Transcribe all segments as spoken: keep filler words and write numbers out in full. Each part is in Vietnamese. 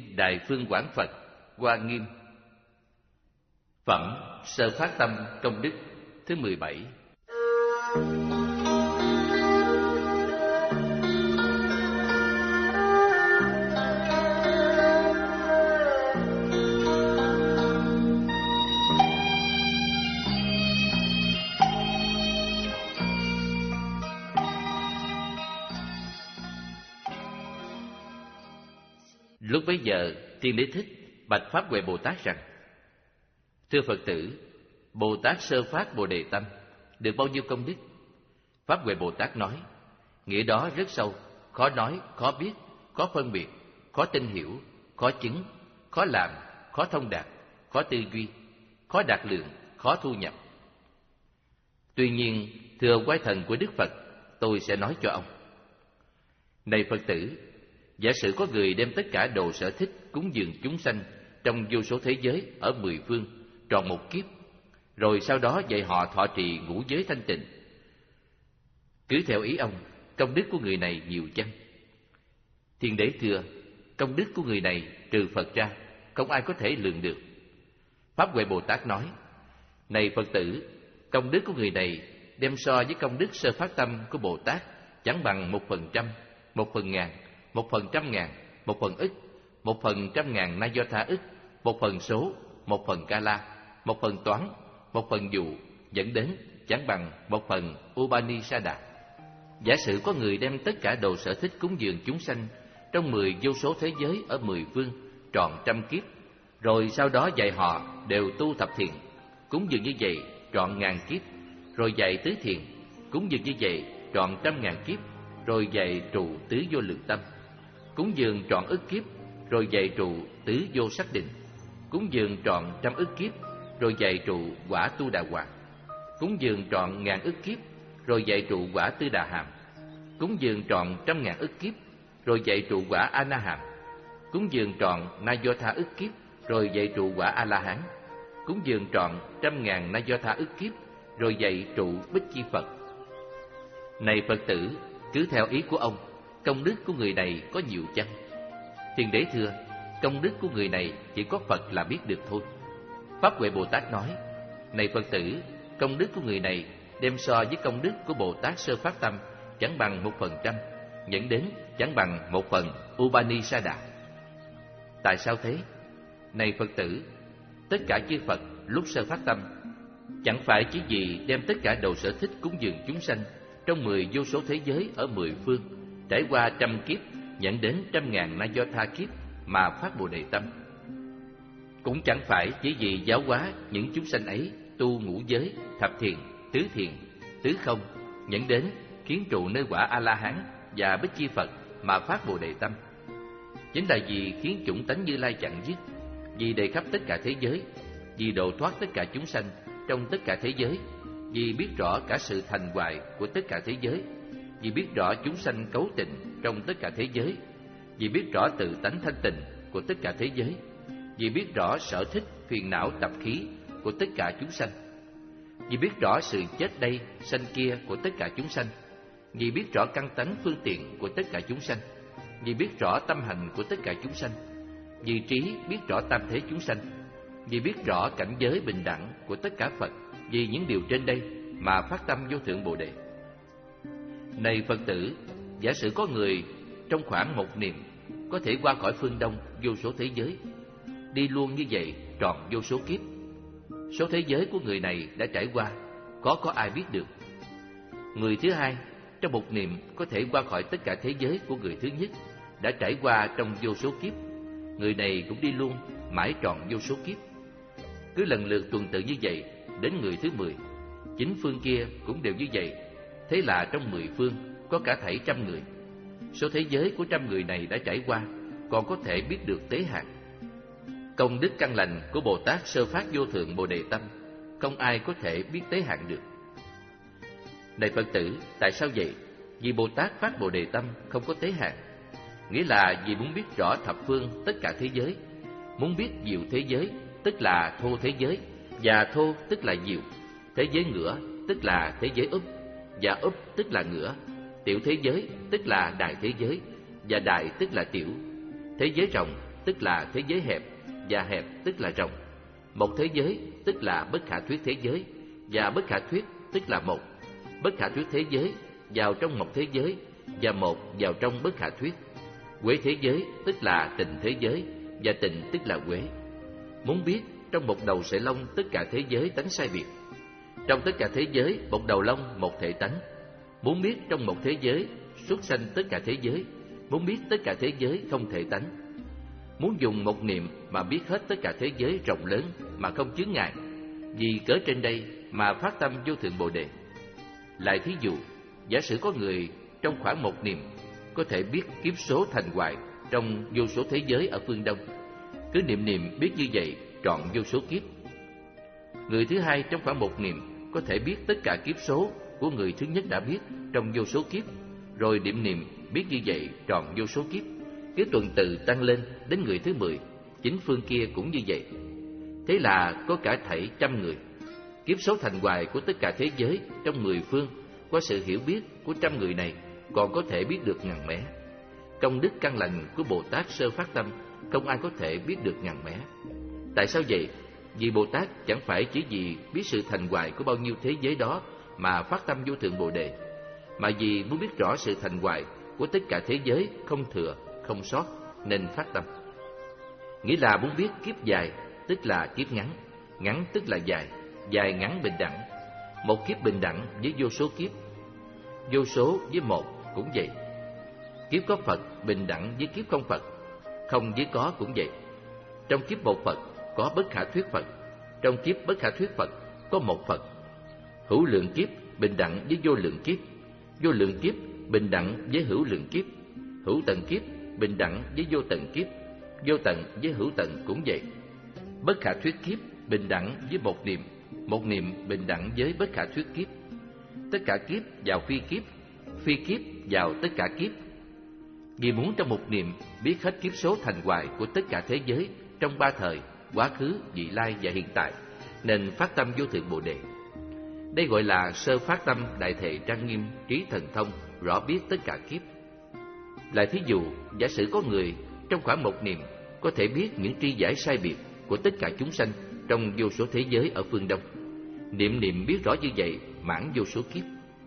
Đại Phương Quảng Phật Hoa Nghiêm. Phẩm Sơ Phát Tâm Công Đức thứ mười bảy. Lúc bấy giờ, Tiên Đế Thích bạch Pháp Huệ Bồ Tát rằng: Thưa Phật tử, Bồ Tát sơ phát Bồ Đề Tâm được bao nhiêu công đức? Pháp Huệ Bồ Tát nói: nghĩa đó rất sâu, khó nói, khó biết, khó phân biệt, khó tin hiểu, khó chứng, khó làm, khó thông đạt, khó tư duy, khó đạt lượng, khó thu nhập. Tuy nhiên, thưa quái thần của Đức Phật, tôi sẽ nói cho ông. Này Phật tử, giả sử có người đem tất cả đồ sở thích cúng dường chúng sanh trong vô số thế giới ở mười phương tròn một kiếp, rồi sau đó dạy họ thọ trì ngũ giới thanh tịnh. Cứ theo ý ông, công đức của người này nhiều chăng? Thiên Đế thưa: công đức của người này trừ Phật ra, không ai có thể lượng được. Pháp Huệ Bồ Tát nói: này Phật tử, công đức của người này đem so với công đức sơ phát tâm của Bồ Tát chẳng bằng một phần trăm, một phần ngàn, một phần trăm ngàn, một phần ức, một phần trăm ngàn na do tha ức, một phần số, một phần ca la, một phần toán, một phần dụ, dẫn đến chẳng bằng một phần Upanishada. Giả sử có người đem tất cả đồ sở thích cúng dường chúng sanh trong mười vô số thế giới ở mười phương trọn trăm kiếp, rồi sau đó dạy họ đều tu thập thiện, cúng dường như vậy trọn ngàn kiếp, rồi dạy tứ thiện, cúng dường như vậy trọn trăm ngàn kiếp, rồi dạy trụ tứ vô lượng tâm, cúng dường trọn ức kiếp, rồi dạy trụ tứ vô sắc định, cúng dường trọn trăm ức kiếp, rồi dạy trụ quả tu đà hoàng, cúng dường trọn ngàn ức kiếp, rồi dạy trụ quả tư đà hàm, cúng dường trọn trăm ngàn ức kiếp, rồi dạy trụ quả a na hàm, cúng dường trọn na do tha ức kiếp, rồi dạy trụ quả a la hán, cúng dường trọn trăm ngàn na do tha ức kiếp, rồi dạy trụ bích chi Phật. Này Phật tử, cứ theo ý của ông, công đức của người này có nhiều chăng? Thiên Đế thưa: công đức của người này chỉ có Phật là biết được thôi. Pháp Huệ Bồ Tát nói: này Phật tử, công đức của người này đem so với công đức của Bồ Tát sơ phát tâm chẳng bằng một phần trăm, dẫn đến chẳng bằng một phần Upanishada. Tại sao thế? Này Phật tử, tất cả chư Phật lúc sơ phát tâm chẳng phải chỉ vì đem tất cả đồ sở thích cúng dường chúng sanh trong mười vô số thế giới ở mười phương, trải qua trăm kiếp, dẫn đến trăm ngàn na do tha kiếp mà phát Bồ Đề Tâm. Cũng chẳng phải chỉ vì giáo hóa những chúng sanh ấy tu ngũ giới, thập thiện, tứ thiện, tứ không, dẫn đến khiến trụ nơi quả A La Hán và Bích Chi Phật mà phát Bồ Đề Tâm. Chính là vì khiến chủng tánh Như Lai chặn dứt, vì đầy khắp tất cả thế giới, vì độ thoát tất cả chúng sanh trong tất cả thế giới, vì biết rõ cả sự thành hoại của tất cả thế giới, vì biết rõ chúng sanh cấu tịnh trong tất cả thế giới, vì biết rõ tự tánh thanh tịnh của tất cả thế giới, vì biết rõ sở thích, phiền não, tập khí của tất cả chúng sanh, vì biết rõ sự chết đây, sanh kia của tất cả chúng sanh, vì biết rõ căn tánh phương tiện của tất cả chúng sanh, vì biết rõ tâm hành của tất cả chúng sanh, vì trí biết rõ tam thế chúng sanh, vì biết rõ cảnh giới bình đẳng của tất cả Phật, vì những điều trên đây mà phát tâm vô thượng Bồ Đề. Này Phật tử, giả sử có người trong khoảng một niệm có thể qua khỏi phương Đông vô số thế giới, đi luôn như vậy trọn vô số kiếp. Số thế giới của người này đã trải qua, có có ai biết được. Người thứ hai trong một niệm có thể qua khỏi tất cả thế giới của người thứ nhất, đã trải qua trong vô số kiếp. Người này cũng đi luôn mãi trọn vô số kiếp. Cứ lần lượt tuần tự như vậy đến người thứ mười, chính phương kia cũng đều như vậy. Thế là trong mười phương có cả thảy trăm người. Số thế giới của trăm người này đã trải qua, còn có thể biết được tế hạn. Công đức căn lành của Bồ Tát sơ phát vô thượng Bồ Đề Tâm không ai có thể biết tế hạn được. Này Phật tử, tại sao vậy? Vì Bồ Tát phát Bồ Đề Tâm không có tế hạn, nghĩa là vì muốn biết rõ thập phương tất cả thế giới, muốn biết diệu thế giới tức là thô thế giới, và thô tức là diệu, thế giới ngửa tức là thế giới úp, và úp tức là ngửa, tiểu thế giới tức là đại thế giới, và đại tức là tiểu, thế giới rộng tức là thế giới hẹp, và hẹp tức là rộng. Một thế giới tức là bất khả thuyết thế giới, và bất khả thuyết tức là một. Bất khả thuyết thế giới vào trong một thế giới, và một vào trong bất khả thuyết. Quế thế giới tức là tình thế giới, và tình tức là quế. Muốn biết trong một đầu sợi lông tất cả thế giới tánh sai biệt. Trong tất cả thế giới một đầu lông một thể tánh. Muốn biết trong một thế giới xuất sanh tất cả thế giới. Muốn biết tất cả thế giới không thể tánh. Muốn dùng một niệm mà biết hết tất cả thế giới rộng lớn mà không chướng ngại. Vì cớ trên đây mà phát tâm vô thượng Bồ Đề. Lại thí dụ, giả sử có người trong khoảng một niệm có thể biết kiếp số thành hoại trong vô số thế giới ở phương Đông. Cứ niệm niệm biết như vậy trọn vô số kiếp. Người thứ hai trong khoảng một niệm có thể biết tất cả kiếp số của người thứ nhất đã biết trong vô số kiếp, rồi niệm niệm biết như vậy trọn vô số kiếp. Cứ tuần tự tăng lên đến người thứ mười, chính phương kia cũng như vậy. Thế là có cả thảy trăm người. Kiếp số thành hoại của tất cả thế giới trong mười phương, qua sự hiểu biết của trăm người này còn có thể biết được ngàn mé. Công đức căn lành của Bồ Tát sơ phát tâm không ai có thể biết được ngàn mé. Tại sao vậy? Vì Bồ Tát chẳng phải chỉ vì biết sự thành hoại của bao nhiêu thế giới đó mà phát tâm vô thượng Bồ Đề, mà vì muốn biết rõ sự thành hoại của tất cả thế giới không thừa, không sót nên phát tâm. Nghĩa là muốn biết kiếp dài tức là kiếp ngắn, ngắn tức là dài, dài ngắn bình đẳng. Một kiếp bình đẳng với vô số kiếp, vô số với một cũng vậy. Kiếp có Phật bình đẳng với kiếp không Phật, không với có cũng vậy. Trong kiếp một Phật có bất khả thuyết Phật, trong kiếp bất khả thuyết Phật có một Phật. Hữu lượng kiếp bình đẳng với vô lượng kiếp, vô lượng kiếp bình đẳng với hữu lượng kiếp, hữu tận kiếp bình đẳng với vô tận kiếp, vô tận với hữu tận cũng vậy. Bất khả thuyết kiếp bình đẳng với một niệm, một niệm bình đẳng với bất khả thuyết kiếp. Tất cả kiếp vào phi kiếp, phi kiếp vào tất cả kiếp. Vì muốn trong một niệm biết hết kiếp số thành hoại của tất cả thế giới trong ba thời, quá khứ, vị lai và hiện tại, nên phát tâm vô thượng Bồ Đề. Đây gọi là sơ phát tâm đại thệ trang nghiêm, trí thần thông, rõ biết tất cả kiếp. Lại thí dụ, giả sử có người trong khoảng một niệm có thể biết những tri giải sai biệt của tất cả chúng sanh trong vô số thế giới ở phương Đông. Niệm niệm biết rõ như vậy mãn vô số kiếp.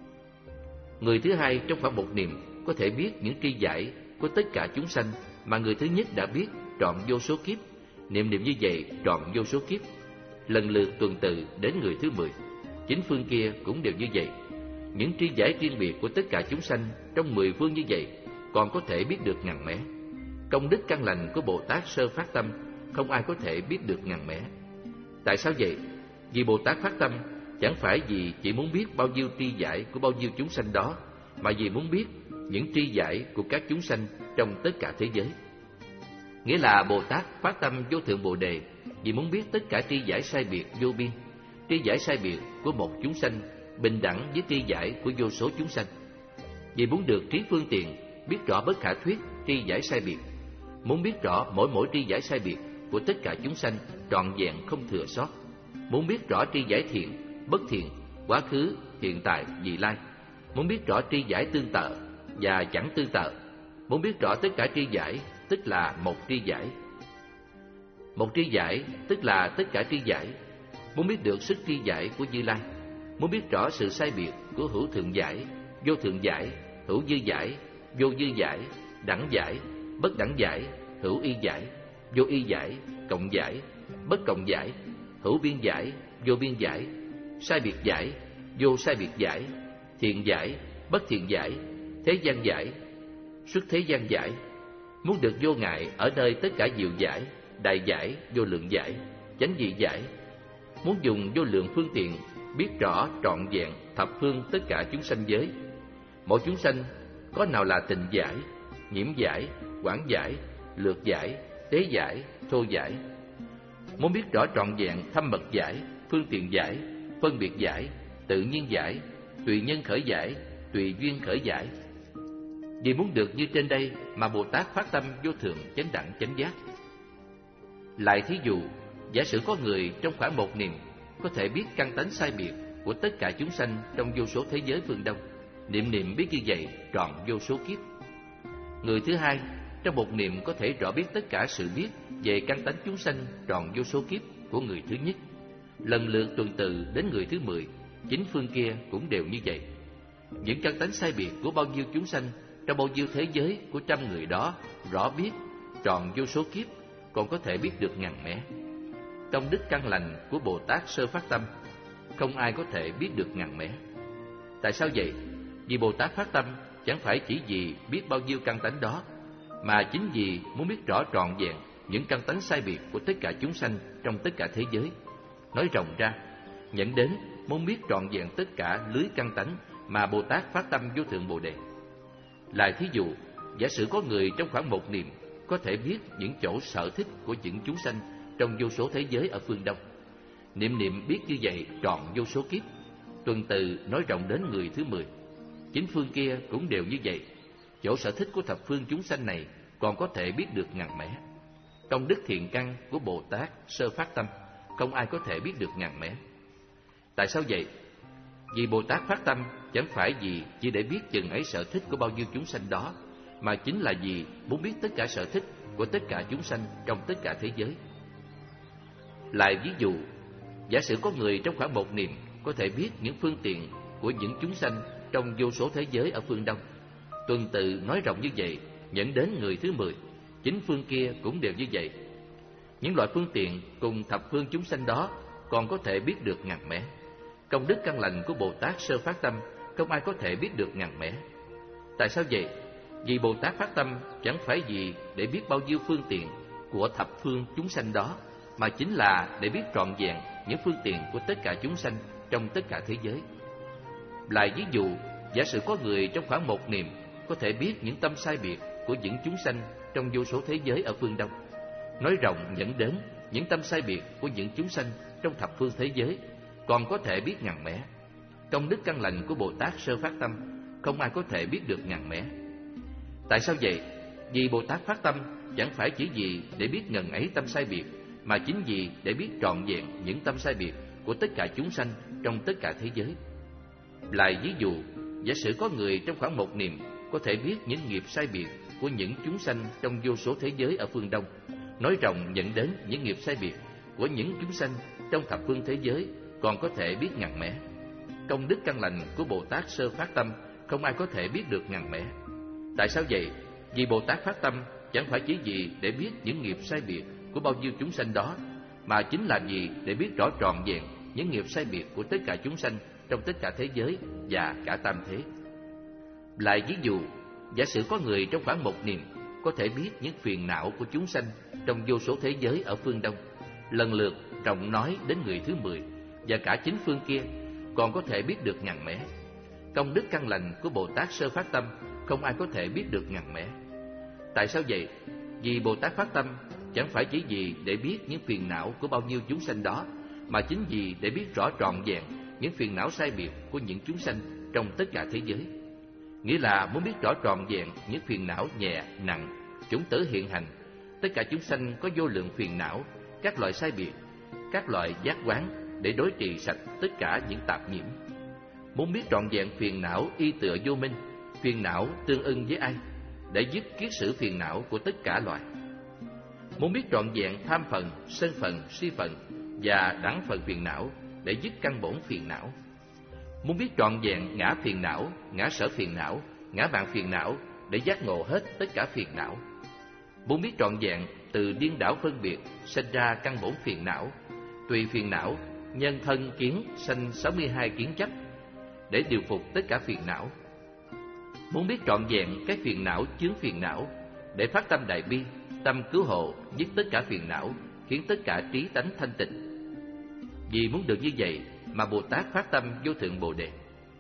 Người thứ hai trong khoảng một niệm có thể biết những tri giải của tất cả chúng sanh mà người thứ nhất đã biết trọn vô số kiếp. Niệm niệm như vậy trọn vô số kiếp, lần lượt tuần tự đến người thứ mười. Chính phương kia cũng đều như vậy. Những tri giải riêng biệt của tất cả chúng sanh trong mười phương như vậy còn có thể biết được ngàn mé. Công đức căn lành của Bồ Tát sơ phát tâm không ai có thể biết được ngàn mé. Tại sao vậy? Vì Bồ Tát phát tâm chẳng phải vì chỉ muốn biết bao nhiêu tri giải của bao nhiêu chúng sanh đó, mà vì muốn biết những tri giải của các chúng sanh trong tất cả thế giới. Nghĩa là Bồ Tát phát tâm vô thượng Bồ Đề vì muốn biết tất cả tri giải sai biệt vô biên, tri giải sai biệt của một chúng sanh bình đẳng với tri giải của vô số chúng sanh. Vì muốn được trí phương tiện biết rõ bất khả thuyết tri giải sai biệt, muốn biết rõ mỗi mỗi tri giải sai biệt của tất cả chúng sanh trọn vẹn không thừa sót, muốn biết rõ tri giải thiện, bất thiện, quá khứ, hiện tại, vị lai, muốn biết rõ tri giải tương tự và chẳng tương tự, muốn biết rõ tất cả tri giải tức là một tri giải. Một tri giải tức là tất cả tri giải. Muốn biết được sức tri giải của Như Lai, muốn biết rõ sự sai biệt của hữu thượng giải, vô thượng giải, hữu dư giải, vô dư giải, đẳng giải, bất đẳng giải, hữu y giải, vô y giải, cộng giải, bất cộng giải, hữu biên giải, vô biên giải, sai biệt giải, vô sai biệt giải, thiện giải, bất thiện giải, thế gian giải, xuất thế gian giải. Muốn được vô ngại ở nơi tất cả diệu giải, đại giải, vô lượng giải, chánh dị giải. Muốn dùng vô lượng phương tiện biết rõ trọn vẹn thập phương tất cả chúng sanh giới. Mỗi chúng sanh có nào là tình giải, nhiễm giải, quảng giải, lược giải, tế giải, thô giải. Muốn biết rõ trọn vẹn thâm mật giải, phương tiện giải, phân biệt giải, tự nhiên giải, tùy nhân khởi giải, tùy duyên khởi giải. Vì muốn được như trên đây mà Bồ Tát phát tâm vô thượng chánh đẳng chánh giác. Lại thí dụ, giả sử có người trong khoảng một niệm có thể biết căn tánh sai biệt của tất cả chúng sanh trong vô số thế giới phương Đông. Niệm niệm biết như vậy trọn vô số kiếp. Người thứ hai trong một niệm có thể rõ biết tất cả sự biết về căn tánh chúng sanh tròn vô số kiếp của người thứ nhất, lần lượt tuần tự đến người thứ mười, chính phương kia cũng đều như vậy. Những căn tánh sai biệt của bao nhiêu chúng sanh trong bao nhiêu thế giới của trăm người đó rõ biết tròn vô số kiếp, còn có thể biết được ngàn mẻ. Công đức căn lành của Bồ Tát sơ phát tâm, không ai có thể biết được ngàn mẻ. Tại sao vậy? Vì Bồ Tát phát tâm chẳng phải chỉ vì biết bao nhiêu căn tánh đó, mà chính vì muốn biết rõ trọn vẹn những căn tánh sai biệt của tất cả chúng sanh trong tất cả thế giới. Nói rộng ra, dẫn đến muốn biết trọn vẹn tất cả lưới căn tánh mà Bồ Tát phát tâm vô thượng Bồ Đề. Lại thí dụ, giả sử có người trong khoảng một niệm có thể biết những chỗ sở thích của những chúng sanh trong vô số thế giới ở phương Đông. Niệm niệm biết như vậy trọn vô số kiếp, tuần tự nói rộng đến người thứ mười. Chính phương kia cũng đều như vậy. Chỗ sở thích của thập phương chúng sanh này còn có thể biết được ngàn mẻ. Công đức thiện căn của Bồ Tát sơ phát tâm, không ai có thể biết được ngàn mẻ. Tại sao vậy? Vì Bồ Tát phát tâm chẳng phải vì chỉ để biết chừng ấy sở thích của bao nhiêu chúng sanh đó, mà chính là vì muốn biết tất cả sở thích của tất cả chúng sanh trong tất cả thế giới. Lại ví dụ, giả sử có người trong khoảng một niệm có thể biết những phương tiện của những chúng sanh trong vô số thế giới ở phương Đông, tuần tự nói rộng như vậy, dẫn đến người thứ mười, chính phương kia cũng đều như vậy. Những loại phương tiện cùng thập phương chúng sanh đó còn có thể biết được ngàn mẻ. Công đức căn lành của Bồ Tát sơ phát tâm, không ai có thể biết được ngàn mẻ. Tại sao vậy? Vì Bồ Tát phát tâm chẳng phải vì để biết bao nhiêu phương tiện của thập phương chúng sanh đó, mà chính là để biết trọn vẹn những phương tiện của tất cả chúng sanh trong tất cả thế giới. Lại ví dụ, giả sử có người trong khoảng một niệm có thể biết những tâm sai biệt của những chúng sanh trong vô số thế giới ở phương Đông, nói rộng dẫn đến những tâm sai biệt của những chúng sanh trong thập phương thế giới, còn có thể biết ngàn mẻ. Công đức căn lành của Bồ Tát sơ phát tâm, không ai có thể biết được ngàn mẻ. Tại sao vậy? Vì Bồ Tát phát tâm chẳng phải chỉ vì để biết ngần ấy tâm sai biệt, mà chính vì để biết trọn vẹn những tâm sai biệt của tất cả chúng sanh trong tất cả thế giới. Lại ví dụ, giả sử có người trong khoảng một niệm có thể biết những nghiệp sai biệt của những chúng sanh trong vô số thế giới ở phương Đông, nói rộng dẫn đến những nghiệp sai biệt của những chúng sanh trong thập phương thế giới, còn có thể biết ngàn mẻ. Công đức căn lành của Bồ Tát sơ phát tâm, không ai có thể biết được ngàn mẻ. Tại sao vậy? Vì Bồ Tát phát tâm chẳng phải chỉ vì để biết những nghiệp sai biệt của bao nhiêu chúng sanh đó, mà chính là vì để biết rõ trọn vẹn những nghiệp sai biệt của tất cả chúng sanh trong tất cả thế giới và cả tam thế. Lại ví dụ, giả sử có người trong khoảng một niệm có thể biết những phiền não của chúng sanh trong vô số thế giới ở phương Đông, lần lượt rộng nói đến người thứ mười, và cả chính phương kia còn có thể biết được ngàn mẻ. Công đức căn lành của Bồ Tát sơ phát tâm, không ai có thể biết được ngàn mẻ. Tại sao vậy? Vì Bồ Tát phát tâm chẳng phải chỉ vì để biết những phiền não của bao nhiêu chúng sanh đó, mà chính vì để biết rõ trọn vẹn những phiền não sai biệt của những chúng sanh trong tất cả thế giới. Nghĩa là muốn biết rõ trọn vẹn những phiền não nhẹ, nặng, chủng tử hiện hành. Tất cả chúng sanh có vô lượng phiền não, các loại sai biệt, các loại giác quán để đối trị sạch tất cả những tạp nhiễm. Muốn biết trọn vẹn phiền não y tựa vô minh, phiền não tương ưng với ai, để dứt kiết sử phiền não của tất cả loại. Muốn biết trọn vẹn tham phần, sân phần, si phần và đẳng phần phiền não, để dứt căn bổn phiền não. Muốn biết trọn vẹn ngã phiền não, ngã sở phiền não, ngã vạn phiền não, để giác ngộ hết tất cả phiền não. Muốn biết trọn vẹn từ điên đảo phân biệt sinh ra căn bổn phiền não, tùy phiền não nhân thân kiến sanh sáu mươi hai kiến chấp, để điều phục tất cả phiền não. Muốn biết trọn vẹn cái phiền não chướng phiền não, để phát tâm đại bi, tâm cứu hộ, dứt tất cả phiền não, khiến tất cả trí tánh thanh tịnh. Vì muốn được như vậy mà Bồ Tát phát tâm vô thượng Bồ Đề.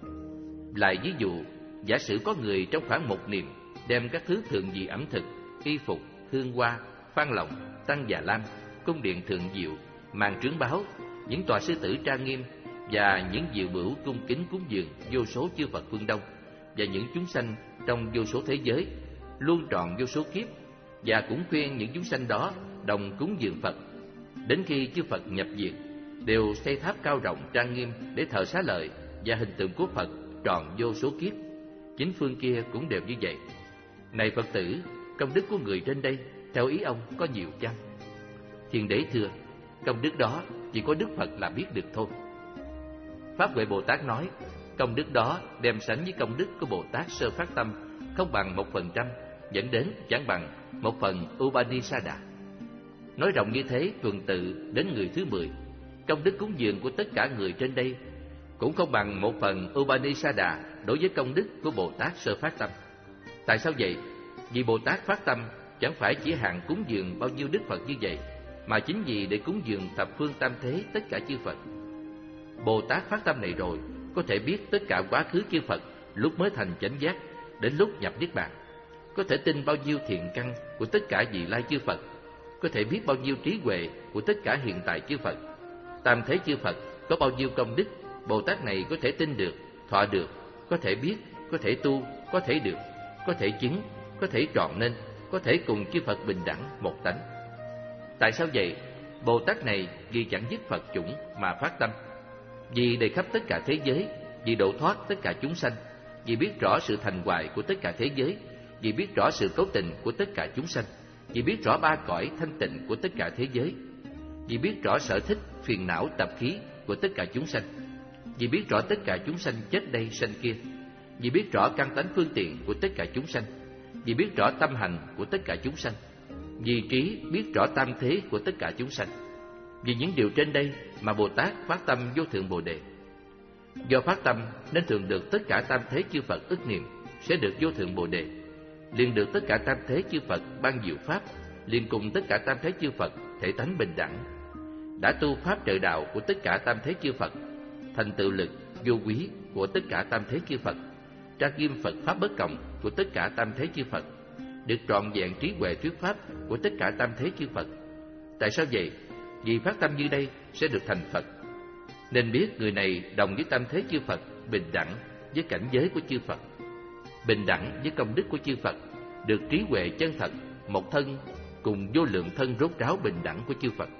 Lại ví dụ, giả sử có người trong khoảng một niệm đem các thứ thượng vị ẩm thực, y phục, hương hoa, phan lộng, tăng già lam, cung điện thượng diệu, màn trướng báo, những tòa sư tử trang nghiêm và những diệu bửu cung kính cúng dường vô số chư Phật phương Đông và những chúng sanh trong vô số thế giới, luôn trọn vô số kiếp, và cũng khuyên những chúng sanh đó đồng cúng dường Phật. Đến khi chư Phật nhập diệt, đều xây tháp cao rộng trang nghiêm để thờ xá lợi và hình tượng của Phật trọn vô số kiếp. Chính phương kia cũng đều như vậy. Này Phật tử, công đức của người trên đây theo ý ông có nhiều chăng? Thiên đế thưa: công đức đó chỉ có Đức Phật là biết được thôi. Pháp Huệ Bồ Tát nói: công đức đó đem sánh với công đức của Bồ Tát Sơ Phát Tâm không bằng một phần trăm, dẫn đến chẳng bằng một phần Upanishada. Nói rộng như thế tuần tự đến người thứ mười, công đức cúng dường của tất cả người trên đây cũng không bằng một phần Upanishada đối với công đức của Bồ Tát Sơ Phát Tâm. Tại sao vậy? Vì Bồ Tát Phát Tâm chẳng phải chỉ hạn cúng dường bao nhiêu Đức Phật như vậy, mà chính vì để cúng dường thập phương tam thế tất cả chư Phật. Bồ Tát Phát Tâm này rồi có thể biết tất cả quá khứ chư Phật lúc mới thành chánh giác đến lúc nhập niết bàn, có thể tin bao nhiêu thiện căn của tất cả vị lai chư Phật, có thể biết bao nhiêu trí huệ của tất cả hiện tại chư Phật. Tam thế chư Phật có bao nhiêu công đức, Bồ Tát này có thể tin được, thọ được, có thể biết, có thể tu, có thể được, có thể chứng, có thể trọn nên, có thể cùng chư Phật bình đẳng một tánh. Tại sao vậy? Bồ Tát này vì chẳng dứt Phật chủng mà phát tâm, vì đầy khắp tất cả thế giới, vì độ thoát tất cả chúng sanh, vì biết rõ sự thành hoại của tất cả thế giới, vì biết rõ sự cấu tình của tất cả chúng sanh, vì biết rõ ba cõi thanh tịnh của tất cả thế giới, vì biết rõ sở thích, phiền não, tập khí của tất cả chúng sanh, vì biết rõ tất cả chúng sanh chết đây sanh kia, vì biết rõ căn tánh phương tiện của tất cả chúng sanh, vì biết rõ tâm hành của tất cả chúng sanh, vì trí biết rõ tam thế của tất cả chúng sanh. Vì những điều trên đây mà Bồ Tát phát tâm vô thượng Bồ Đề. Do phát tâm nên thường được tất cả tam thế chư Phật ức niệm, sẽ được vô thượng Bồ Đề. Liền được tất cả tam thế chư Phật ban diệu pháp, liền cùng tất cả tam thế chư Phật thể tánh bình đẳng. Đã tu pháp trợ đạo của tất cả tam thế chư Phật, thành tựu lực vô quý của tất cả tam thế chư Phật, tra nghiêm Phật pháp bất cộng của tất cả tam thế chư Phật, được trọn vẹn trí huệ thuyết pháp của tất cả tam thế chư Phật. Tại sao vậy? Vì phát tâm như đây sẽ được thành Phật. Nên biết người này đồng với tam thế chư Phật, bình đẳng với cảnh giới của chư Phật, bình đẳng với công đức của chư Phật, được trí huệ chân thật, một thân cùng vô lượng thân rốt ráo bình đẳng của chư Phật.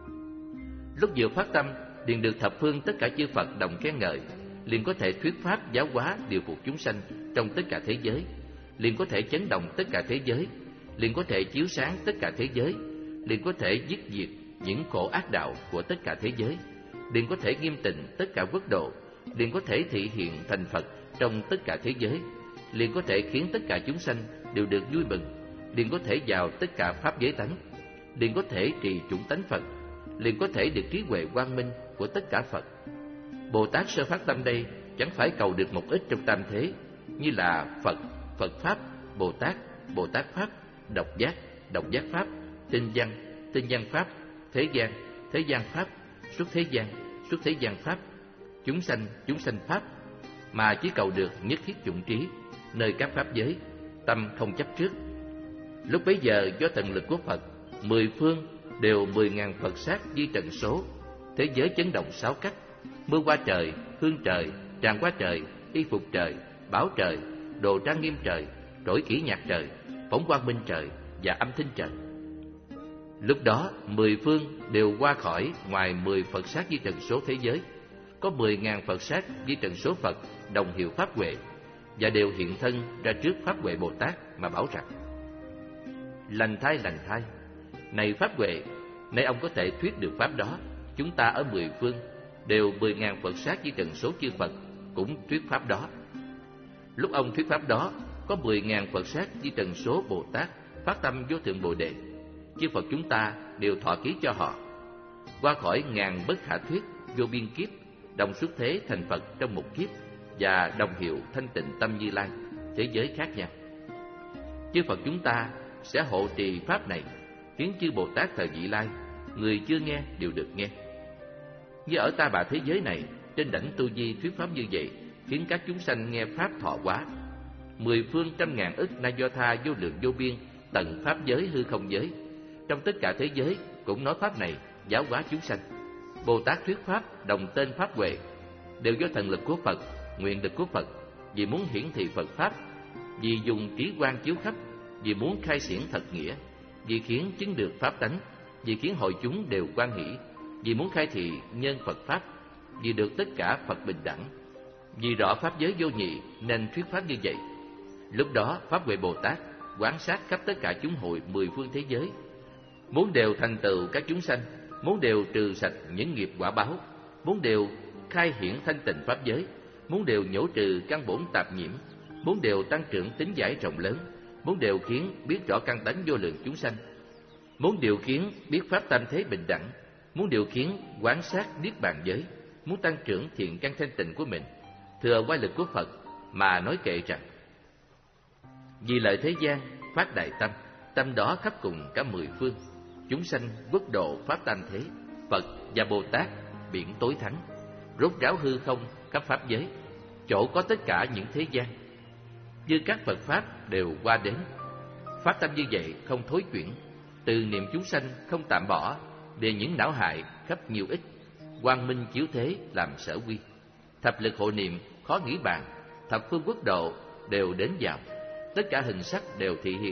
Lúc vừa phát tâm, liền được thập phương tất cả chư Phật đồng khen ngợi, liền có thể thuyết pháp giáo hóa điều phục chúng sanh trong tất cả thế giới, liền có thể chấn động tất cả thế giới, liền có thể chiếu sáng tất cả thế giới, liền có thể dứt diệt những khổ ác đạo của tất cả thế giới, liền có thể nghiêm tịnh tất cả quốc độ, liền có thể thị hiện thành Phật trong tất cả thế giới, liền có thể khiến tất cả chúng sanh đều được vui mừng, liền có thể vào tất cả pháp giới tánh, liền có thể trì chủng tánh Phật, liền có thể được trí huệ quang minh của tất cả Phật. Bồ Tát Sơ Phát Tâm đây chẳng phải cầu được một ít trong tam thế, như là Phật, Phật Pháp, Bồ Tát, Bồ Tát Pháp, Độc Giác, Độc Giác Pháp, Tinh Văn, Tinh Văn Pháp, Thế gian, Thế gian Pháp, Xuất Thế gian, Xuất Thế gian Pháp, Chúng sanh, Chúng sanh Pháp, mà chỉ cầu được nhất thiết chủng trí, nơi các pháp giới, tâm không chấp trước. Lúc bấy giờ do tận lực của Phật, mười phương đều mười ngàn Phật sát di trần số, thế giới chấn động sáu cách, mưa qua trời, hương trời, tràn qua trời, y phục trời, bảo trời, đồ trang nghiêm trời, trỗi kỹ nhạc trời, phóng quang minh trời và âm thanh trời. Lúc đó mười phương đều qua khỏi ngoài mười Phật sát di trần số thế giới, có mười ngàn Phật sát di trần số Phật đồng hiệu pháp huệ, và đều hiện thân ra trước pháp huệ Bồ Tát mà bảo rằng: lành thai lành thai, này pháp huệ, nay ông có thể thuyết được pháp đó. Chúng ta ở mười phương đều mười ngàn Phật sát di trần số chư Phật cũng thuyết pháp đó. Lúc ông thuyết pháp đó, có mười ngàn Phật sát di trần số Bồ Tát phát tâm vô thượng Bồ Đề, chư Phật chúng ta đều thọ ký cho họ, qua khỏi ngàn bất khả thuyết vô biên kiếp, đồng xuất thế thành Phật trong một kiếp, và đồng hiệu thanh tịnh tâm Như Lai, thế giới khác nhau. Chư Phật chúng ta sẽ hộ trì pháp này, khiến chư Bồ Tát thời vị lai, người chưa nghe đều được nghe. Như ở Ta Bà thế giới này, trên đảnh Tu Di thuyết pháp như vậy, khiến các chúng sanh nghe pháp thọ quá. Mười phương trăm ngàn ức Na Do Tha vô lượng vô biên, tận pháp giới hư không giới, trong tất cả thế giới cũng nói pháp này giáo hóa chúng sanh. Bồ Tát thuyết pháp đồng tên pháp huệ, đều do thần lực của Phật, nguyện lực của Phật, vì muốn hiển thị Phật pháp, vì dùng trí quang chiếu khắp, vì muốn khai triển thật nghĩa, vì khiến chứng được pháp tánh, vì khiến hội chúng đều quan hỷ, vì muốn khai thị nhân Phật pháp, vì được tất cả Phật bình đẳng, vì rõ pháp giới vô nhị nên thuyết pháp như vậy. Lúc đó pháp huệ Bồ Tát quán sát khắp tất cả chúng hội mười phương thế giới, muốn đều thành tựu các chúng sanh, muốn đều trừ sạch những nghiệp quả báo, muốn đều khai hiển thanh tịnh pháp giới, muốn đều nhổ trừ căn bổn tạp nhiễm, muốn đều tăng trưởng tính giải rộng lớn, muốn đều khiến biết rõ căn tánh vô lượng chúng sanh, muốn điều khiến biết pháp tam thế bình đẳng, muốn điều khiến quán sát niết bàn giới, muốn tăng trưởng thiện căn thanh tịnh của mình, thừa oai lực của Phật mà nói kệ rằng: vì lợi thế gian phát đại tâm, tâm đó khắp cùng cả mười phương, chúng sanh quốc độ pháp tam thế, Phật và Bồ Tát biển tối thắng, rốt ráo hư không khắp pháp giới, chỗ có tất cả những thế gian, như các Phật pháp đều qua đến. Phát tâm như vậy không thối chuyển, từ niệm chúng sanh không tạm bỏ, để những não hại khắp nhiều ích, quang minh chiếu thế làm sở quy. Thập lực hộ niệm khó nghĩ bàn, thập phương quốc độ đều đến vào, tất cả hình sắc đều thị hiện.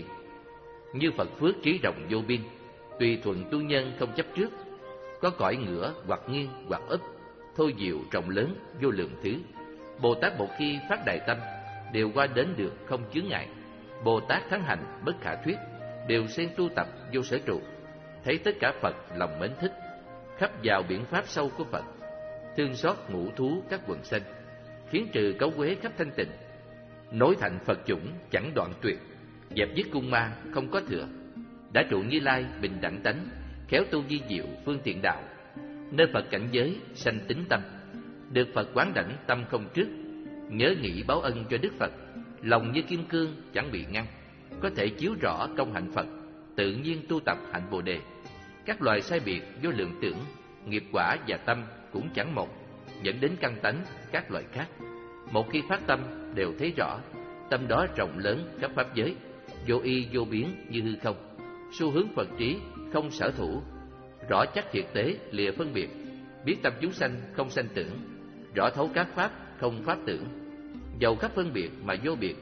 Như Phật phước trí rộng vô biên, tùy thuận tu nhân không chấp trước, có cõi ngửa hoặc nghiêng hoặc ấp, thôi diệu rộng lớn vô lượng thứ. Bồ Tát một khi phát đại tâm, đều qua đến được không chướng ngại. Bồ Tát thắng hành bất khả thuyết, đều xen tu tập vô sở trụ, thấy tất cả Phật lòng mến thích, khắp vào biển pháp sâu của Phật, thương xót ngũ thú các quần sanh, khiến trừ cấu uế khắp thanh tịnh, nối thành Phật chủng chẳng đoạn tuyệt, dẹp giết cung ma không có thừa. Đã trụ Như Lai bình đẳng tánh, khéo tu di diệu phương tiện đạo, nơi Phật cảnh giới sanh tính tâm, được Phật quán đảnh tâm không trước, nhớ nghĩ báo ân cho Đức Phật, lòng như kim cương chẳng bị ngăn, có thể chiếu rõ công hạnh Phật, tự nhiên tu tập hạnh Bồ đề. Các loài sai biệt vô lượng tưởng, nghiệp quả và tâm cũng chẳng một, dẫn đến căn tánh các loại khác. Một khi phát tâm đều thấy rõ, tâm đó rộng lớn khắp pháp giới, vô y vô biến như hư không, xu hướng Phật trí không sở thủ, rõ chắc thiệt tế lìa phân biệt, biết tâm chúng sanh không sanh tưởng, rõ thấu các pháp không pháp tưởng, dầu khắp phân biệt mà vô biệt.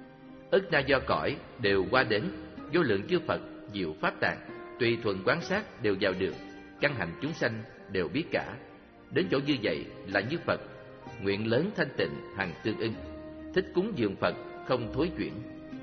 Ức na do cõi đều qua đến, vô lượng chư Phật diệu pháp tạng, tùy thuận quán sát đều vào được, căn hành chúng sanh đều biết cả. Đến chỗ như vậy là như Phật, nguyện lớn thanh tịnh hằng tương ưng, thích cúng dường Phật không thối chuyển.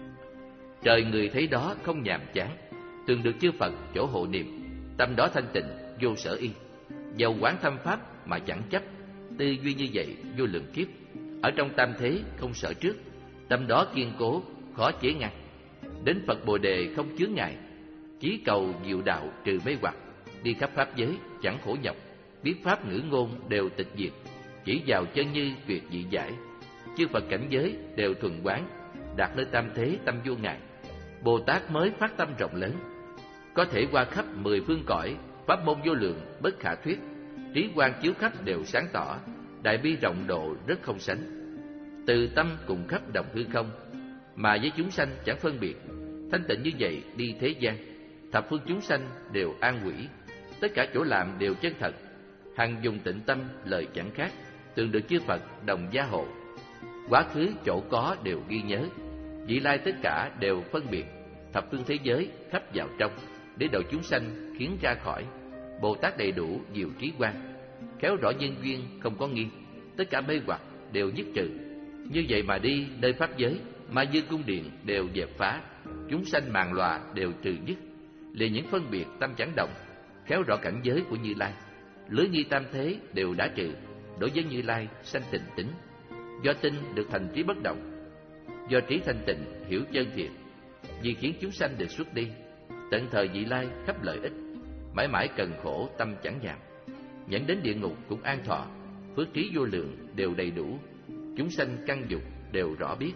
Trời người thấy đó không nhàm chán, từng được chư Phật chỗ hộ niệm, tâm đó thanh tịnh vô sở y, dầu quán thâm pháp mà chẳng chấp, tư duy như vậy vô lượng kiếp, ở trong tam thế không sợ trước, tâm đó kiên cố khó chế ngăn. Đến Phật Bồ đề không chướng ngại, chí cầu diệu đạo trừ mê hoặc, đi khắp pháp giới chẳng khổ nhọc, biết pháp ngữ ngôn đều tịch diệt, chỉ vào chân như tuyệt dị giải. Chư Phật cảnh giới đều thuần quán, đạt nơi tam thế tâm vô ngại. Bồ Tát mới phát tâm rộng lớn, có thể qua khắp mười phương cõi, pháp môn vô lượng bất khả thuyết, trí quang chiếu khắp đều sáng tỏ, đại bi rộng độ rất không sánh. Từ tâm cùng khắp đồng hư không, mà với chúng sanh chẳng phân biệt, thanh tịnh như vậy đi thế gian, thập phương chúng sanh đều an quỷ, tất cả chỗ làm đều chân thật, hằng dùng tịnh tâm lời chẳng khác, từng được chư Phật đồng gia hộ. Quá khứ chỗ có đều ghi nhớ, vị lai tất cả đều phân biệt, thập phương thế giới khắp vào trong, để độ chúng sanh khiến ra khỏi. Bồ Tát đầy đủ diệu trí quang, khéo rõ nhân duyên không có nghi, tất cả mê hoặc đều dứt trừ. Như vậy mà đi nơi pháp giới, ma dương cung điện đều dẹp phá, chúng sanh màng lòa đều trừ dứt, liền những phân biệt tâm chẳng động, khéo rõ cảnh giới của Như Lai. Lưới nghi tam thế đều đã trừ, đối với Như Lai sanh tịnh tính. Do tin được thành trí bất động, do trí thanh tịnh hiểu chân thiệt, vì khiến chúng sanh được xuất đi, tận thời vị lai khắp lợi ích, mãi mãi cần khổ tâm chẳng giảm. Dẫn đến địa ngục cũng an thọ, phước trí vô lượng đều đầy đủ, chúng sanh căn dục đều rõ biết,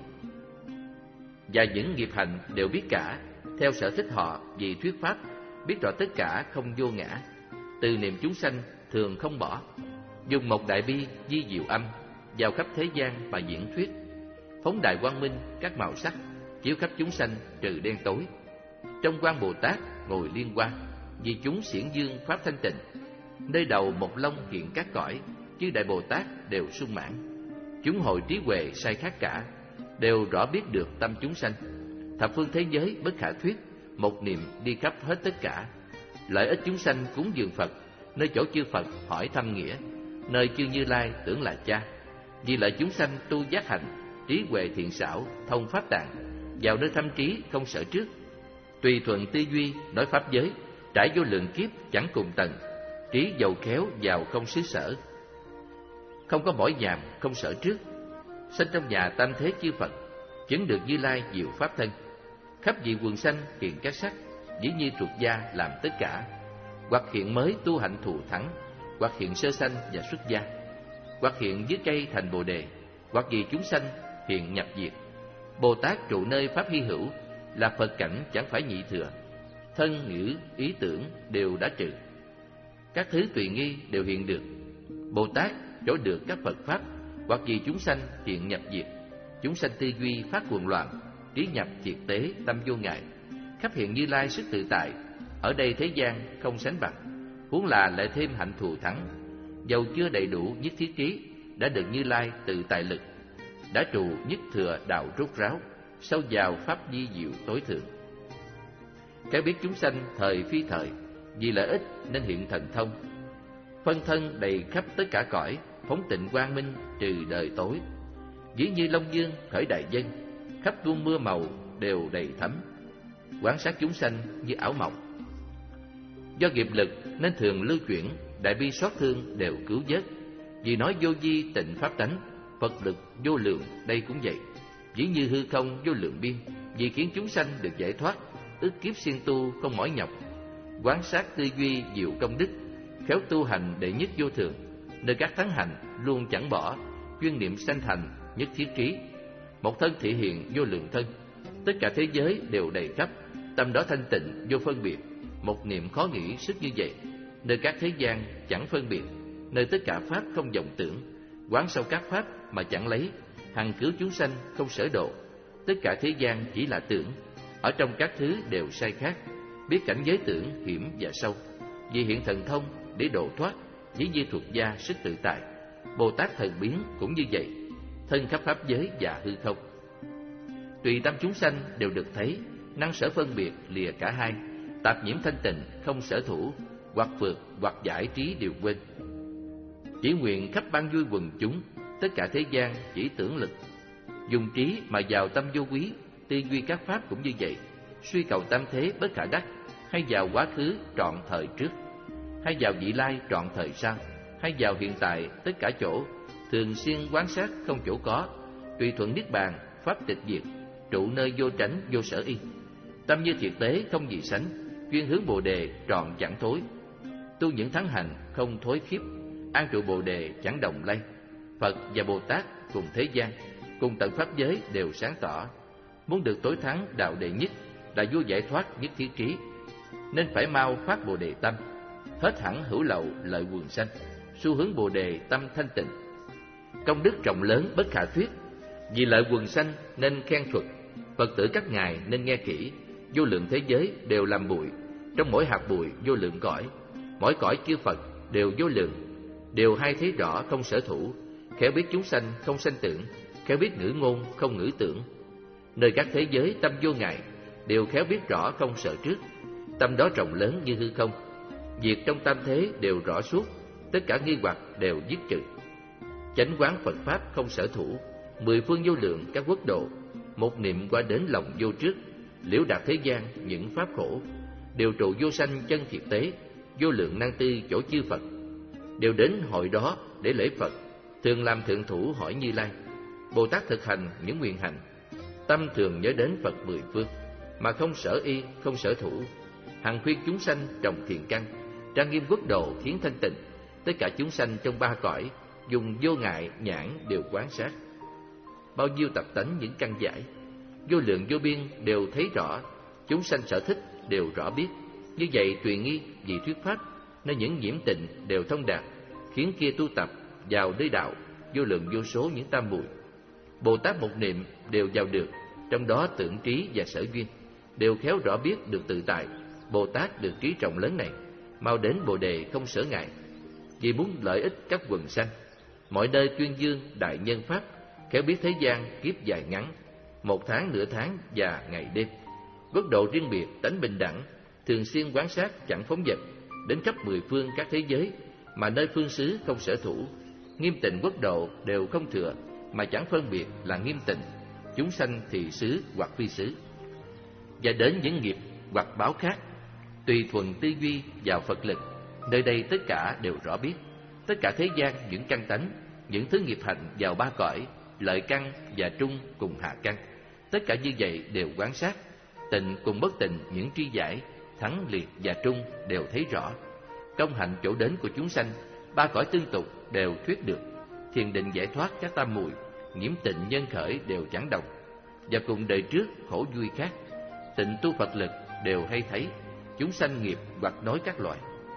và những nghiệp hành đều biết cả, theo sở thích họ vì thuyết pháp, biết rõ tất cả không vô ngã, từ niệm chúng sanh thường không bỏ, dùng một đại bi di diệu âm vào khắp thế gian mà diễn thuyết, phóng đại quang minh các màu sắc, chiếu khắp chúng sanh trừ đen tối. Trong quan Bồ Tát ngồi liên quan, vì chúng xiển dương pháp thanh tịnh, nơi đầu một lông hiện các cõi, chư đại Bồ Tát đều sung mãn. Chúng hội trí huệ sai khác cả, đều rõ biết được tâm chúng sanh. Thập phương thế giới bất khả thuyết, một niệm đi khắp hết tất cả. Lợi ích chúng sanh cúng dường Phật, nơi chỗ chư Phật hỏi thăm nghĩa, nơi chư Như Lai tưởng là cha. Vì lợi chúng sanh tu giác hạnh, trí huệ thiện xảo, thông pháp tạng, vào nơi thâm trí không sợ trước. Tùy thuận tư duy, nói pháp giới, trải vô lượng kiếp chẳng cùng tầng, trí giàu khéo vào không xứ sở. Không có mỏi nhàm, không sợ trước, sanh trong nhà tam thế chư Phật, chứng được Như Lai diệu pháp thân. Khắp vị quần sanh hiện các sắc, dĩ như thuộc gia làm tất cả. Hoặc hiện mới tu hạnh thù thắng, hoặc hiện sơ sanh và xuất gia, hoặc hiện dưới cây thành Bồ đề, hoặc vì chúng sanh hiện nhập diệt. Bồ Tát trụ nơi pháp hy hữu, là Phật cảnh chẳng phải nhị thừa. Thân ngữ ý tưởng đều đã trừ, các thứ tùy nghi đều hiện được. Bồ Tát chỗ được các Phật pháp, hoặc vì chúng sanh hiện nhập diệt. Chúng sanh tư duy phát cuồng loạn, trí nhập triệt tế tâm vô ngại. Khắp hiện Như Lai sức tự tại, ở đây thế gian không sánh bằng. Huống là lại thêm hạnh thù thắng, dầu chưa đầy đủ nhất thiết trí, đã được Như Lai tự tại lực, đã trụ nhất thừa đạo rốt ráo, sâu vào pháp di diệu tối thượng. Cái biết chúng sanh thời phi thời, vì lợi ích nên hiện thần thông. Phân thân đầy khắp tất cả cõi, phóng tịnh quang minh trừ đời tối. Dĩ như Long Dương khởi đại dân, khắp tuôn mưa màu đều đầy thấm. Quán sát chúng sanh như ảo mộng. Do nghiệp lực nên thường lưu chuyển, đại bi xót thương đều cứu vớt. Vì nói vô vi tịnh pháp tánh, Phật lực vô lượng đây cũng vậy. Dĩ như hư không vô lượng biên, vì khiến chúng sanh được giải thoát, ức kiếp siêng tu không mỏi nhọc. Quán sát tư duy diệu công đức, khéo tu hành đệ nhất vô thường, nơi các thắng hành luôn chẳng bỏ, chuyên niệm sanh thành nhất thiết trí. Một thân thị hiện vô lượng thân, tất cả thế giới đều đầy khắp, tâm đó thanh tịnh vô phân biệt. Một niệm khó nghĩ sức như vậy, nơi các thế gian chẳng phân biệt, nơi tất cả pháp không vọng tưởng. Quán sâu các pháp mà chẳng lấy, hằng cứu chúng sanh không sở độ. Tất cả thế gian chỉ là tưởng, ở trong các thứ đều sai khác. Biết cảnh giới tưởng hiểm và sâu, vì hiện thần thông để độ thoát, dĩ như thuộc gia sức tự tại. Bồ Tát thần biến cũng như vậy, thân khắp pháp giới và hư không. Tùy tâm chúng sanh đều được thấy, năng sở phân biệt lìa cả hai. Tạp nhiễm thanh tịnh không sở thủ, hoặc vượt hoặc giải trí đều quên. Chỉ nguyện khắp ban vui quần chúng, tất cả thế gian chỉ tưởng lực. Dùng trí mà vào tâm vô quý, tư duy các pháp cũng như vậy. Suy cầu tam thế bất khả đắc, hay vào quá khứ trọn thời trước, hay vào vị lai trọn thời sau, hay vào hiện tại tất cả chỗ. Thường xuyên quán sát không chỗ có, tùy thuận niết bàn pháp tịch diệt, trụ nơi vô tránh vô sở y. Tâm như thiệt tế không gì sánh, chuyên hướng Bồ đề trọn chẳng thối. Tu những thắng hành không thối khiếp, an trụ Bồ đề chẳng đồng lay. Phật và Bồ Tát cùng thế gian, cùng tận pháp giới đều sáng tỏ. Muốn được tối thắng đạo đệ nhất, là vua giải thoát nhất thiết trí, nên phải mau phát Bồ đề tâm, hết hẳn hữu lậu lợi quần sanh, xu hướng Bồ đề tâm thanh tịnh. Công đức rộng lớn bất khả thuyết, vì lợi quần sanh nên khen thuật. Phật tử các ngài nên nghe kỹ, vô lượng thế giới đều làm bụi, trong mỗi hạt bụi vô lượng cõi. Mỗi cõi chư Phật đều vô lượng, đều hay thấy rõ không sở thủ. Khéo biết chúng sanh không sanh tưởng, khéo biết ngữ ngôn không ngữ tưởng. Nơi các thế giới tâm vô ngại, đều khéo biết rõ không sợ trước. Tâm đó rộng lớn như hư không, việc trong tam thế đều rõ suốt, tất cả nghi hoặc đều dứt trừ. Chánh quán Phật pháp không sở thủ, mười phương vô lượng các quốc độ, một niệm qua đến lòng vô trước. Liễu đạt thế gian những pháp khổ, đều trụ vô sanh chân thiệt tế, vô lượng năng tư chỗ chư Phật. Đều đến hội đó để lễ Phật, thường làm thượng thủ hỏi Như Lai. Bồ Tát thực hành những nguyện hành, tâm thường nhớ đến Phật mười phương, mà không sở y không sở thủ. Hằng khuyên chúng sanh trồng thiện căn, trang nghiêm quốc độ khiến thanh tịnh. Tất cả chúng sanh trong ba cõi, dùng vô ngại nhãn đều quán sát. Bao nhiêu tập tánh những căn giải, vô lượng vô biên đều thấy rõ. Chúng sanh sở thích đều rõ biết. Như vậy tùy nghi vì thuyết pháp, nên những nhiễm tịnh đều thông đạt, khiến kia tu tập vào nơi đạo, vô lượng vô số những tam muội. Bồ Tát một niệm đều vào được, trong đó tưởng trí và sở duyên đều khéo rõ biết được tự tại. Bồ Tát được trí trọng lớn này, mau đến Bồ đề không sở ngại. Vì muốn lợi ích các quần sanh, mọi nơi tuyên dương đại nhân pháp, khéo biết thế gian kiếp dài ngắn, một tháng nửa tháng và ngày đêm. Quốc độ riêng biệt tánh bình đẳng, thường xuyên quán sát chẳng phóng dật, đến khắp mười phương các thế giới, mà nơi phương xứ không sở thủ. Nghiêm tịnh quốc độ đều không thừa, mà chẳng phân biệt là nghiêm tịnh. chúng sanh thị xứ hoặc phi xứ. Và đến những nghiệp hoặc báo khác, tùy thuận tư duy vào Phật lực, nơi đây tất cả đều rõ biết. Tất cả thế gian, những căn tánh, những thứ nghiệp hành vào ba cõi, lợi căn và trung cùng hạ căn, tất cả như vậy đều quán sát. Tịnh cùng bất tịnh, những tri giải, thắng liệt và trung đều thấy rõ. Công hạnh chỗ đến của chúng sanh, ba cõi tương tục đều thuyết được. Thiền định giải thoát các tam muội, nhiễm tịnh nhân khởi đều chẳng đồng. Và cùng đời trước khổ vui khác, tịnh tu Phật lực đều hay thấy. Chúng sanh nghiệp hoặc nói các loại,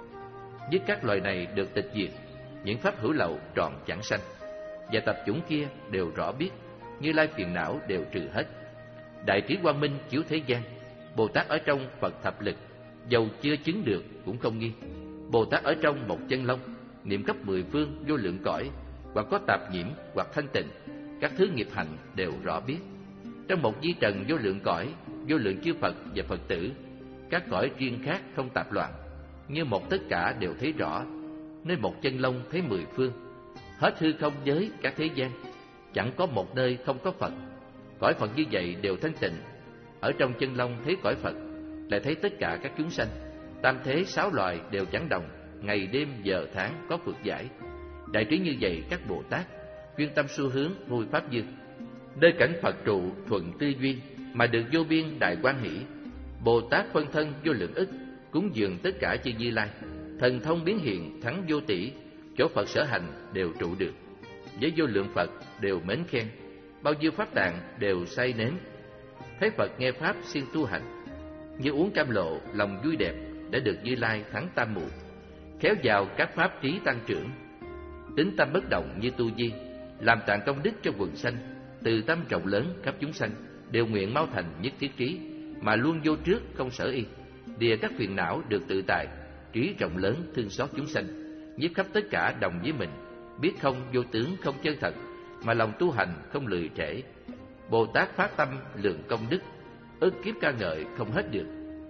với các loài này được tịch diệt. Những pháp hữu lậu trọn chẳng sanh, và tập chủng kia đều rõ biết. Như Lai phiền não đều trừ hết. Đại trí quang minh chiếu thế gian. Bồ Tát ở trong Phật thập lực, dầu chưa chứng được cũng không nghi. Bồ Tát ở trong một chân long, niệm khắp mười phương vô lượng cõi, hoặc có tạp nhiễm hoặc thanh tịnh, các thứ nghiệp hạnh đều rõ biết. Trong một di trần vô lượng cõi, vô lượng chư Phật và Phật tử, các cõi riêng khác không tạp loạn, như một tất cả đều thấy rõ. Nơi một chân long thấy mười phương, hết hư không giới các thế gian, chẳng có một nơi không có Phật. Cõi Phật như vậy đều thanh tịnh. Ở trong chân long thấy cõi Phật, lại thấy tất cả các chúng sanh. Tam thế sáu loài đều chẳng đồng, ngày đêm giờ tháng có phược giải. Đại trí như vậy các Bồ Tát chuyên tâm xu hướng nuôi pháp dương, nơi cảnh Phật trụ thuận tư duy, mà được vô biên đại quan hỷ. Bồ Tát phân thân vô lượng ức, cúng dường tất cả chư Như Lai. Thần thông biến hiện thắng vô tỷ, chỗ Phật sở hành đều trụ được. Với vô lượng Phật đều mến khen, bao nhiêu pháp tạng đều say nếm. Thấy Phật nghe pháp siêng tu hành, như uống cam lộ lòng vui đẹp, đã được Như Lai thắng tam muội. Khéo vào các pháp trí tăng trưởng, tính tâm bất động như tu di, làm tạng công đức cho quần sanh. Từ tâm rộng lớn khắp chúng sanh, đều nguyện mau thành nhất thiết trí, mà luôn vô trước không sở y. Đìa các phiền não được tự tại, trí rộng lớn thương xót chúng sanh, nhiếp khắp tất cả đồng với mình. Biết không vô tướng không chân thật, mà lòng tu hành không lười trễ. Bồ Tát phát tâm lượng công đức, ức kiếp ca ngợi không hết được.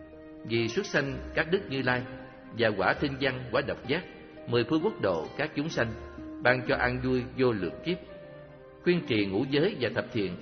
Vì xuất sanh các đức Như Lai, và quả thinh văn quả độc giác, mười phương quốc độ các chúng sanh, ban cho an vui vô lượng kiếp. Khuyên trì ngũ giới và thập thiện,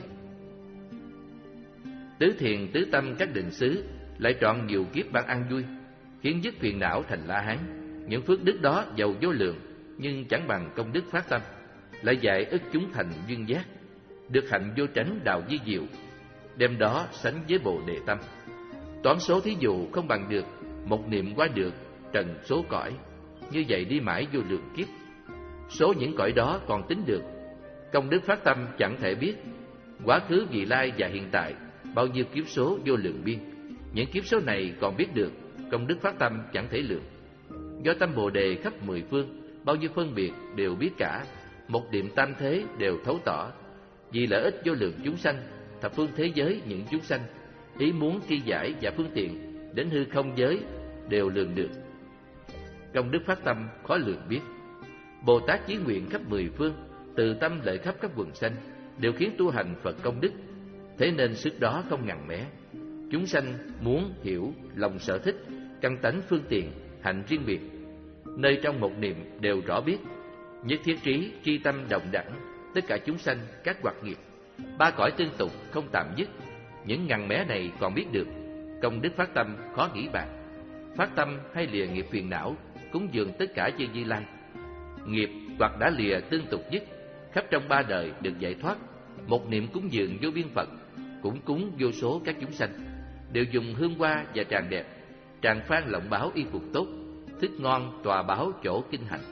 tứ thiền tứ tâm các định xứ, lại trọn nhiều kiếp ban an vui, khiến dứt phiền não thành La Hán. Những phước đức đó giàu vô lượng, nhưng chẳng bằng công đức phát tâm, lại dạy ức chúng thành duyên giác, được hạnh vô tránh đào di diệu, đem đó sánh với Bồ Đề tâm. Toán số thí dụ không bằng được, một niệm qua được trần số cõi. Như vậy đi mãi vô lượng kiếp, số những cõi đó còn tính được. Công đức phát tâm chẳng thể biết, quá khứ vị lai và hiện tại, bao nhiêu kiếp số vô lượng biên. Những kiếp số này còn biết được, công đức phát tâm chẳng thể lượng. Do tâm Bồ Đề khắp mười phương, bao nhiêu phân biệt đều biết cả, một niệm tam thế đều thấu tỏ. Vì lợi ích vô lượng chúng sanh, thập phương thế giới những chúng sanh, ý muốn tri giải và phương tiện đến hư không giới đều lường được. Công đức phát tâm khó lường biết. Bồ Tát chí nguyện khắp mười phương, từ tâm lợi khắp các quần sanh, đều khiến tu hành Phật công đức. Thế nên sức đó không ngằn mé. Chúng sanh muốn hiểu, lòng sở thích, căn tánh phương tiện, hạnh riêng biệt, nơi trong một niệm đều rõ biết. Nhất thiết trí, tri tâm đồng đẳng, tất cả chúng sanh các hoạt nghiệp, ba cõi tương tục không tạm dứt. Những ngằn mé này còn biết được, công đức phát tâm khó nghĩ bàn. Phát tâm hay lìa nghiệp phiền não, cúng dường tất cả chư Như Lai. Nghiệp hoặc đã lìa tương tục dứt, khắp trong ba đời được giải thoát. Một niệm cúng dường vô biên Phật, cũng cúng vô số các chúng sanh, đều dùng hương hoa và tràng đẹp, tràng phan lộng báo y phục tốt, thức ngon tòa báo chỗ kinh hành.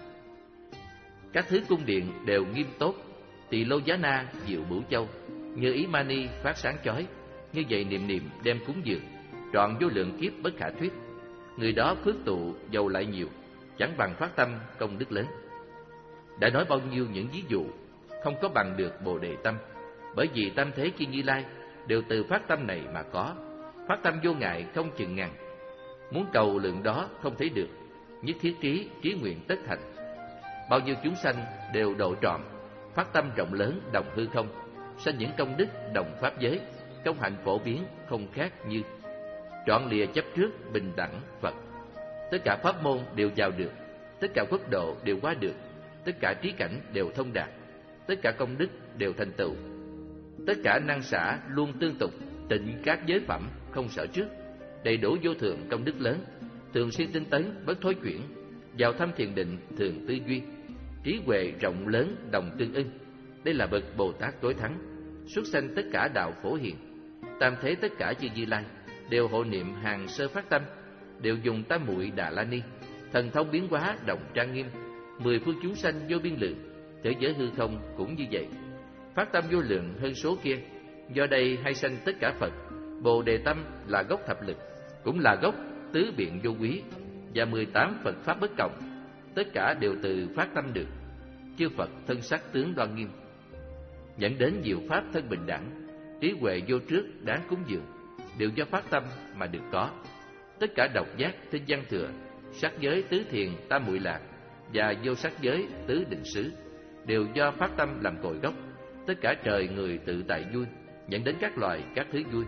Các thứ cung điện đều nghiêm tốt, tỳ lô giá na diệu bửu châu, như ý mani phát sáng chói. Như vậy niệm niệm đem cúng dường, trọn vô lượng kiếp bất khả thuyết. Người đó phước tụ giàu lại nhiều, chẳng bằng phát tâm công đức lớn. Đã nói bao nhiêu những ví dụ, không có bằng được Bồ Đề tâm. Bởi vì tâm thế chư Như Lai đều từ phát tâm này mà có. Phát tâm vô ngại không chừng ngàn, muốn cầu lượng đó không thấy được. Nhất thiết trí, trí nguyện tất thành. Bao nhiêu chúng sanh đều độ trọn, phát tâm rộng lớn đồng hư không, sanh những công đức đồng pháp giới, công hạnh phổ biến không khác như. Trọn lìa chấp trước bình đẳng Phật, tất cả pháp môn đều vào được, tất cả quốc độ đều qua được, tất cả trí cảnh đều thông đạt, tất cả công đức đều thành tựu. Tất cả năng xả luôn tương tục, tịnh các giới phẩm, không sợ trước, đầy đủ vô thượng công đức lớn, thường xuyên tinh tấn, bất thối chuyển, vào thăm thiền định, thường tư duy, trí huệ rộng lớn, đồng tương ưng. Đây là bậc Bồ Tát tối thắng, xuất sanh tất cả đạo phổ hiền. Tam thế tất cả chư Như Lai đều hộ niệm hàng sơ phát tâm, đều dùng tam muội Đà La Ni, thần thông biến hóa đồng trang nghiêm, mười phương chúng sanh vô biên lượng, thế giới hư không cũng như vậy. Phát tâm vô lượng hơn số kia, do đây hay sanh tất cả Phật. Bồ Đề tâm là gốc thập lực, cũng là gốc tứ biện vô quý, và mười tám Phật pháp bất cộng, tất cả đều từ phát tâm được. Chư Phật thân sắc tướng đoan nghiêm, dẫn đến diệu pháp thân bình đẳng, trí huệ vô trước đáng cúng dường, đều do phát tâm mà được có. Tất cả độc giác tinh văn thừa, sắc giới tứ thiền tam muội lạc và vô sắc giới tứ định xứ, đều do phát tâm làm cội gốc. Tất cả trời người tự tại vui, dẫn đến các loài các thứ vui.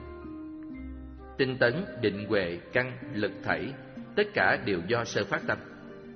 Tinh tấn, định huệ, căn, lực thảy, tất cả đều do sơ phát tâm.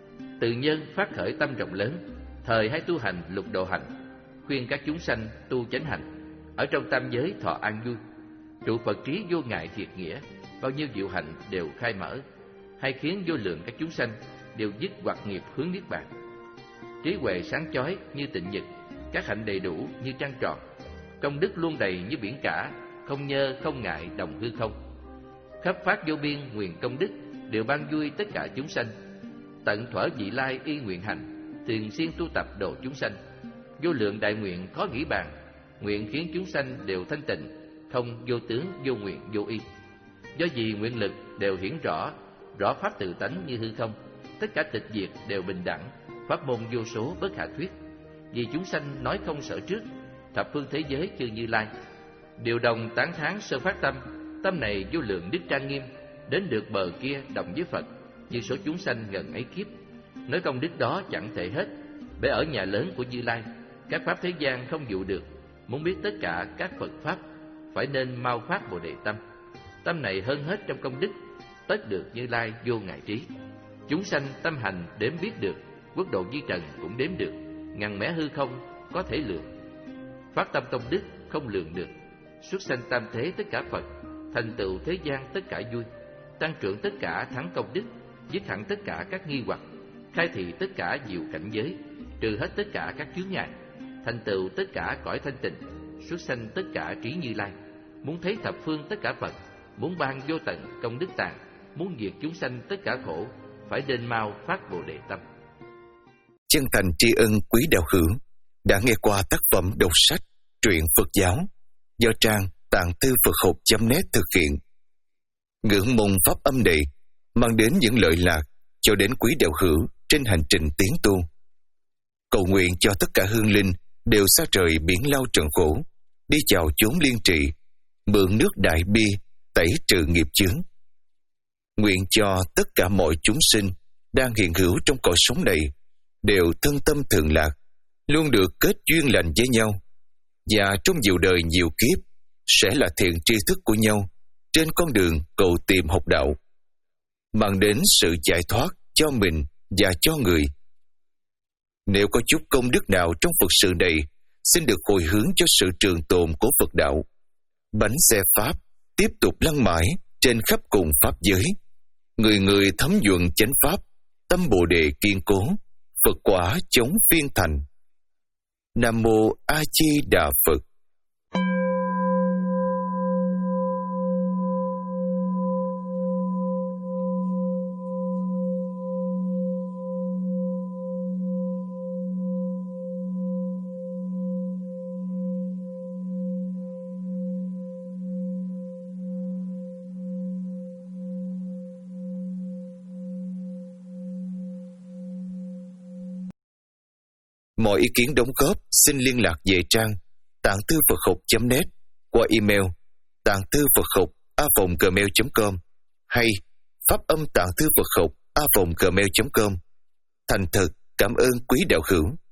Từ nhân phát khởi tâm rộng lớn, thời hay tu hành lục độ hành, khuyên các chúng sanh tu chánh hành, ở trong tam giới thọ an vui. Trụ Phật trí vô ngại thiệt nghĩa, bao nhiêu diệu hạnh đều khai mở, hay khiến vô lượng các chúng sanh đều dứt hoặc nghiệp hướng niết bàn. Trí huệ sáng chói như tịnh nhật, các hạnh đầy đủ như trăng tròn, công đức luôn đầy như biển cả, không nhơ không ngại đồng hư không. Khắp phát vô biên nguyện công đức, đều ban vui tất cả chúng sanh. Tận thuở vị lai y nguyện hành, thường xuyên tu tập độ chúng sanh. Vô lượng đại nguyện khó nghĩ bàn, nguyện khiến chúng sanh đều thanh tịnh, không vô tướng vô nguyện vô y. Do vì nguyện lực đều hiển rõ, rõ pháp tự tánh như hư không, tất cả tịch diệt đều bình đẳng, pháp môn vô số bất khả thuyết. Vì chúng sanh nói không sợ trước, thập phương thế giới chư Như Lai đều đồng tán thán sơ phát tâm. Tâm này vô lượng đức trang nghiêm, đến được bờ kia đồng với Phật, như số chúng sanh ngần ấy kiếp. Nói công đức đó chẳng thể hết, bởi ở nhà lớn của Như Lai, các pháp thế gian không dụ được. Muốn biết tất cả các Phật pháp, phải nên mau phát Bồ Đề tâm. Tâm này hơn hết trong công đức, tất được Như Lai vô ngại trí. Chúng sanh tâm hành đếm biết được, quốc độ di trần cũng đếm được, ngàn mẻ hư không có thể lượng. Phát tâm công đức không lượng được, xuất sanh tam thế tất cả Phật, thành tựu thế gian tất cả vui, tăng trưởng tất cả thắng công đức, dứt hẳn tất cả các nghi hoặc, khai thị tất cả diệu cảnh giới, trừ hết tất cả các chướng ngại, thành tựu tất cả cõi thanh tịnh, xuất sanh tất cả trí Như Lai. Muốn thấy thập phương tất cả Phật, muốn ban vô tận công đức tạng, muốn diệt chúng sanh tất cả khổ, phải đền mau phát Bồ Đề tâm. Chân thành tri ân quý đạo hữu đã nghe qua tác phẩm đọc sách truyện Phật giáo do trang tạng thư Phật học chấm net thực hiện. Ngưỡng mong pháp âm này mang đến những lợi lạc cho đến quý đạo hữu trên hành trình tiến tu. Cầu nguyện cho tất cả hương linh đều xa trời biển lao trần khổ, đi vào chốn liên trị, mượn nước đại bi tẩy trừ nghiệp chướng. Nguyện cho tất cả mọi chúng sinh đang hiện hữu trong cõi sống này đều thân tâm thường lạc, luôn được kết duyên lành với nhau, và trong nhiều đời nhiều kiếp sẽ là thiện tri thức của nhau trên con đường cầu tìm học đạo, mang đến sự giải thoát cho mình và cho người. Nếu có chút công đức nào trong Phật sự này, xin được hồi hướng cho sự trường tồn của Phật đạo. Bánh xe Pháp tiếp tục lăn mãi trên khắp cùng Pháp giới. Người người thấm nhuận chánh Pháp, tâm Bồ Đề kiên cố, Phật quả chống phiên thành. Nam Mô A Di Đà Phật. Mọi ý kiến đóng góp xin liên lạc về trang tạng thư Phật học chấm net qua email tạng thư Phật học a vòng gmail chấm com hay pháp âm tạng thư Phật học a vòng gmail chấm com. Thành thật cảm ơn quý đạo hữu.